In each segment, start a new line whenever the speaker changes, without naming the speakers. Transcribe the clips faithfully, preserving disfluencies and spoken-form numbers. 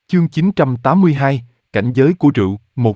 Chương chín trăm tám mươi hai, cảnh giới của rượu, một.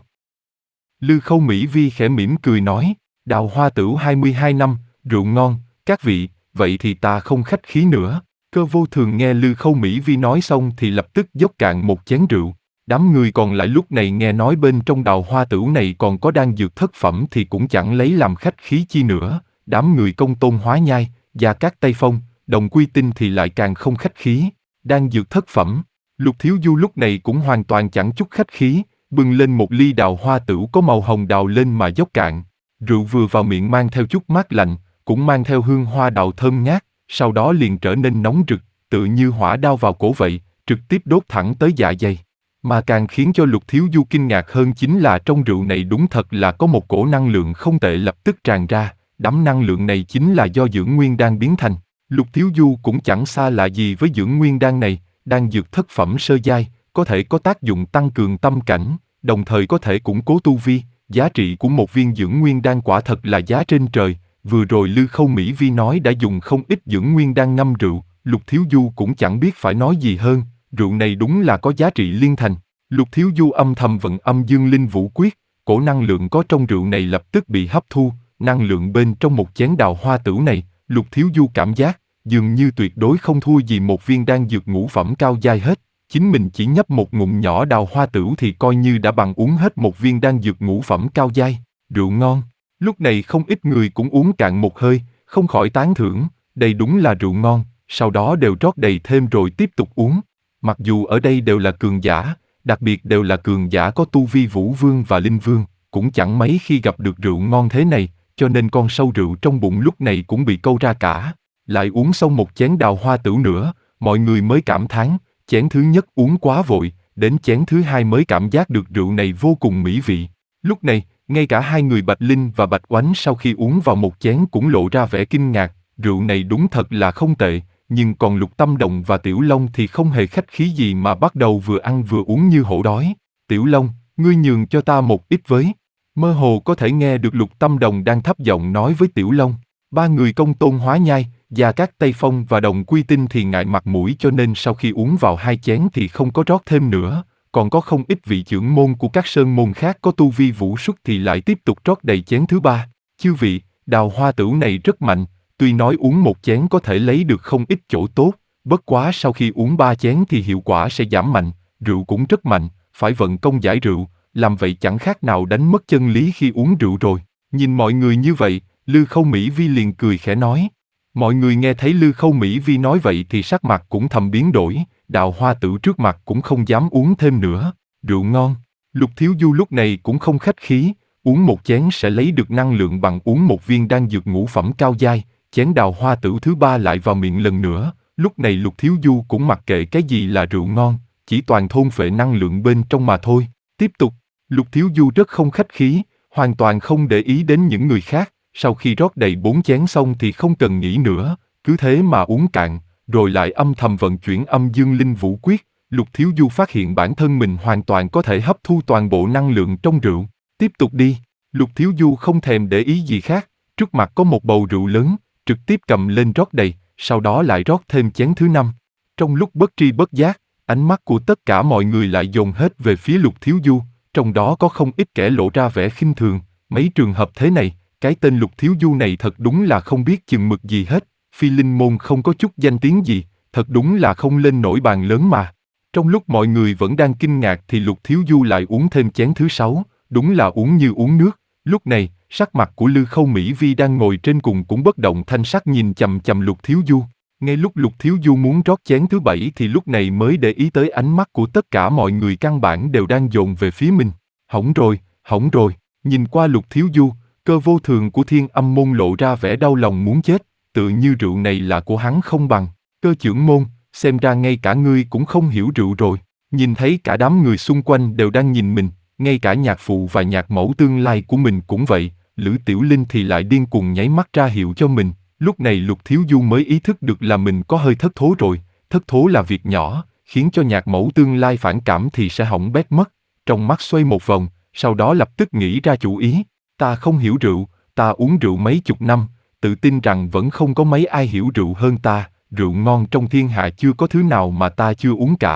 Lư Khâu Mỹ Vi khẽ mỉm cười nói, Đào Hoa Tửu hai mươi hai năm, rượu ngon, các vị, vậy thì ta không khách khí nữa. Cơ Vô Thường nghe Lư Khâu Mỹ Vi nói xong thì lập tức dốc cạn một chén rượu. Đám người còn lại lúc này nghe nói bên trong Đào Hoa Tửu này còn có đan dược thất phẩm thì cũng chẳng lấy làm khách khí chi nữa. Đám người Công Tôn Hóa Nhai, Gia Cát Tây Phong, Đồng Quy Tinh thì lại càng không khách khí. Đan dược thất phẩm. Lục Thiếu Du lúc này cũng hoàn toàn chẳng chút khách khí, bưng lên một ly Đào Hoa Tửu có màu hồng đào lên mà dốc cạn. Rượu vừa vào miệng mang theo chút mát lạnh, cũng mang theo hương hoa đào thơm ngát, sau đó liền trở nên nóng rực, tự như hỏa đao vào cổ vậy, trực tiếp đốt thẳng tới dạ dày. Mà càng khiến cho Lục Thiếu Du kinh ngạc hơn chính là trong rượu này đúng thật là có một cổ năng lượng không tệ lập tức tràn ra, đám năng lượng này chính là do dưỡng nguyên đan biến thành. Lục Thiếu Du cũng chẳng xa lạ gì với dưỡng nguyên đan này, đan dược thất phẩm sơ giai, có thể có tác dụng tăng cường tâm cảnh, đồng thời có thể củng cố tu vi, giá trị của một viên dưỡng nguyên đan quả thật là giá trên trời. Vừa rồi Lư Khâu Mỹ Vi nói đã dùng không ít dưỡng nguyên đan ngâm rượu, Lục Thiếu Du cũng chẳng biết phải nói gì hơn, rượu này đúng là có giá trị liên thành. Lục Thiếu Du âm thầm vận âm dương linh vũ quyết, cổ năng lượng có trong rượu này lập tức bị hấp thu, năng lượng bên trong một chén Đào Hoa Tửu này, Lục Thiếu Du cảm giác dường như tuyệt đối không thua gì một viên đan dược ngũ phẩm cao giai hết. Chính mình chỉ nhấp một ngụm nhỏ Đào Hoa Tửu thì coi như đã bằng uống hết một viên đan dược ngũ phẩm cao giai. Rượu ngon. Lúc này không ít người cũng uống cạn một hơi, không khỏi tán thưởng, đây đúng là rượu ngon, sau đó đều rót đầy thêm rồi tiếp tục uống. Mặc dù ở đây đều là cường giả, đặc biệt đều là cường giả có tu vi Vũ Vương và Linh Vương, cũng chẳng mấy khi gặp được rượu ngon thế này, cho nên con sâu rượu trong bụng lúc này cũng bị câu ra cả. Lại uống xong một chén Đào Hoa Tửu nữa, mọi người mới cảm thán, chén thứ nhất uống quá vội, đến chén thứ hai mới cảm giác được rượu này vô cùng mỹ vị. Lúc này, ngay cả hai người Bạch Linh và Bạch Oánh sau khi uống vào một chén cũng lộ ra vẻ kinh ngạc, rượu này đúng thật là không tệ, nhưng còn Lục Tâm Đồng và Tiểu Long thì không hề khách khí gì mà bắt đầu vừa ăn vừa uống như hổ đói. Tiểu Long, ngươi nhường cho ta một ít với. Mơ hồ có thể nghe được Lục Tâm Đồng đang thấp giọng nói với Tiểu Long. Ba người Công Tôn Hóa Nhai, Gia Cát Tây Phong và Đồng Quy Tinh thì ngại mặt mũi cho nên sau khi uống vào hai chén thì không có rót thêm nữa, còn có không ít vị trưởng môn của các sơn môn khác có tu vi vũ xuất thì lại tiếp tục rót đầy chén thứ ba. Chư vị, Đào Hoa Tửu này rất mạnh, tuy nói uống một chén có thể lấy được không ít chỗ tốt, bất quá sau khi uống ba chén thì hiệu quả sẽ giảm mạnh, rượu cũng rất mạnh, phải vận công giải rượu, làm vậy chẳng khác nào đánh mất chân lý khi uống rượu rồi. Nhìn mọi người như vậy, Lư Khâu Mỹ Vi liền cười khẽ nói. Mọi người nghe thấy Lư Khâu Mỹ Vi nói vậy thì sắc mặt cũng thầm biến đổi, Đào Hoa Tửu trước mặt cũng không dám uống thêm nữa, rượu ngon. Lục Thiếu Du lúc này cũng không khách khí, uống một chén sẽ lấy được năng lượng bằng uống một viên đan dược ngũ phẩm cao giai, chén Đào Hoa Tửu thứ ba lại vào miệng lần nữa, lúc này Lục Thiếu Du cũng mặc kệ cái gì là rượu ngon, chỉ toàn thôn phệ năng lượng bên trong mà thôi. Tiếp tục, Lục Thiếu Du rất không khách khí, hoàn toàn không để ý đến những người khác. Sau khi rót đầy bốn chén xong thì không cần nghĩ nữa, cứ thế mà uống cạn, rồi lại âm thầm vận chuyển âm dương linh vũ quyết, Lục Thiếu Du phát hiện bản thân mình hoàn toàn có thể hấp thu toàn bộ năng lượng trong rượu. Tiếp tục đi, Lục Thiếu Du không thèm để ý gì khác, trước mặt có một bầu rượu lớn, trực tiếp cầm lên rót đầy, sau đó lại rót thêm chén thứ năm. Trong lúc bất tri bất giác, ánh mắt của tất cả mọi người lại dồn hết về phía Lục Thiếu Du, trong đó có không ít kẻ lộ ra vẻ khinh thường, mấy trường hợp thế này. Cái tên Lục Thiếu Du này thật đúng là không biết chừng mực gì hết, Phi Linh môn không có chút danh tiếng gì, thật đúng là không lên nổi bàn lớn mà. Trong lúc mọi người vẫn đang kinh ngạc thì Lục Thiếu Du lại uống thêm chén thứ sáu, đúng là uống như uống nước. Lúc này, sắc mặt của Lư Khâu Mỹ Vi đang ngồi trên cùng cũng bất động thanh sắc nhìn chằm chằm Lục Thiếu Du. Ngay lúc Lục Thiếu Du muốn rót chén thứ bảy thì lúc này mới để ý tới ánh mắt của tất cả mọi người căn bản đều đang dồn về phía mình. Hỏng rồi, hỏng rồi, nhìn qua Lục Thiếu Du, Cơ Vô Thường của Thiên Âm môn lộ ra vẻ đau lòng muốn chết, tự như rượu này là của hắn không bằng. Cơ trưởng môn, xem ra ngay cả ngươi cũng không hiểu rượu rồi. Nhìn thấy cả đám người xung quanh đều đang nhìn mình, ngay cả nhạc phụ và nhạc mẫu tương lai của mình cũng vậy, Lữ Tiểu Linh thì lại điên cuồng nháy mắt ra hiệu cho mình. Lúc này Lục Thiếu Du mới ý thức được là mình có hơi thất thố rồi, thất thố là việc nhỏ, khiến cho nhạc mẫu tương lai phản cảm thì sẽ hỏng bét mất. Trong mắt xoay một vòng, sau đó lập tức nghĩ ra chủ ý. Ta không hiểu rượu, ta uống rượu mấy chục năm, tự tin rằng vẫn không có mấy ai hiểu rượu hơn ta, rượu ngon trong thiên hạ chưa có thứ nào mà ta chưa uống cả.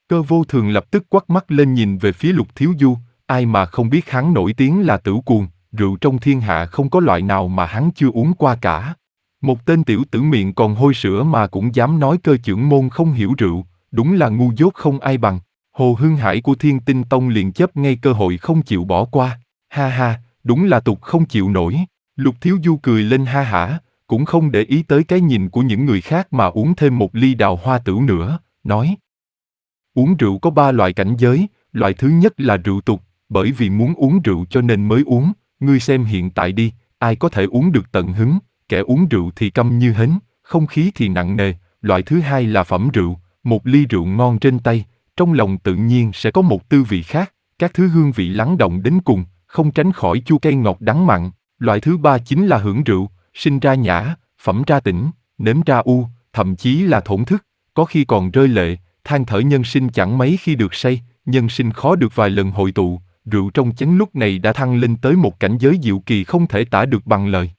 Cơ Vô Thường lập tức quắt mắt lên nhìn về phía Lục Thiếu Du, ai mà không biết hắn nổi tiếng là tửu cuồng, rượu trong thiên hạ không có loại nào mà hắn chưa uống qua cả. Một tên tiểu tử miệng còn hôi sữa mà cũng dám nói Cơ Chưởng Môn không hiểu rượu, đúng là ngu dốt không ai bằng. Hồ Hưng Hải của Thiên Tinh Tông liền chấp ngay cơ hội không chịu bỏ qua. Ha ha, đúng là tục không chịu nổi. Lục Thiếu Du cười lên ha hả, cũng không để ý tới cái nhìn của những người khác mà uống thêm một ly đào hoa tửu nữa, nói. Uống rượu có ba loại cảnh giới, loại thứ nhất là rượu tục, bởi vì muốn uống rượu cho nên mới uống, ngươi xem hiện tại đi, ai có thể uống được tận hứng, kẻ uống rượu thì câm như hến, không khí thì nặng nề. Loại thứ hai là phẩm rượu, một ly rượu ngon trên tay, trong lòng tự nhiên sẽ có một tư vị khác, các thứ hương vị lắng động đến cùng, không tránh khỏi chua cay ngọt đắng mặn. Loại thứ ba chính là hưởng rượu, sinh ra nhã, phẩm ra tỉnh, nếm ra u, thậm chí là thổn thức, có khi còn rơi lệ, than thở nhân sinh chẳng mấy khi được say, nhân sinh khó được vài lần hội tụ, rượu trong chén lúc này đã thăng lên tới một cảnh giới diệu kỳ không thể tả được bằng lời.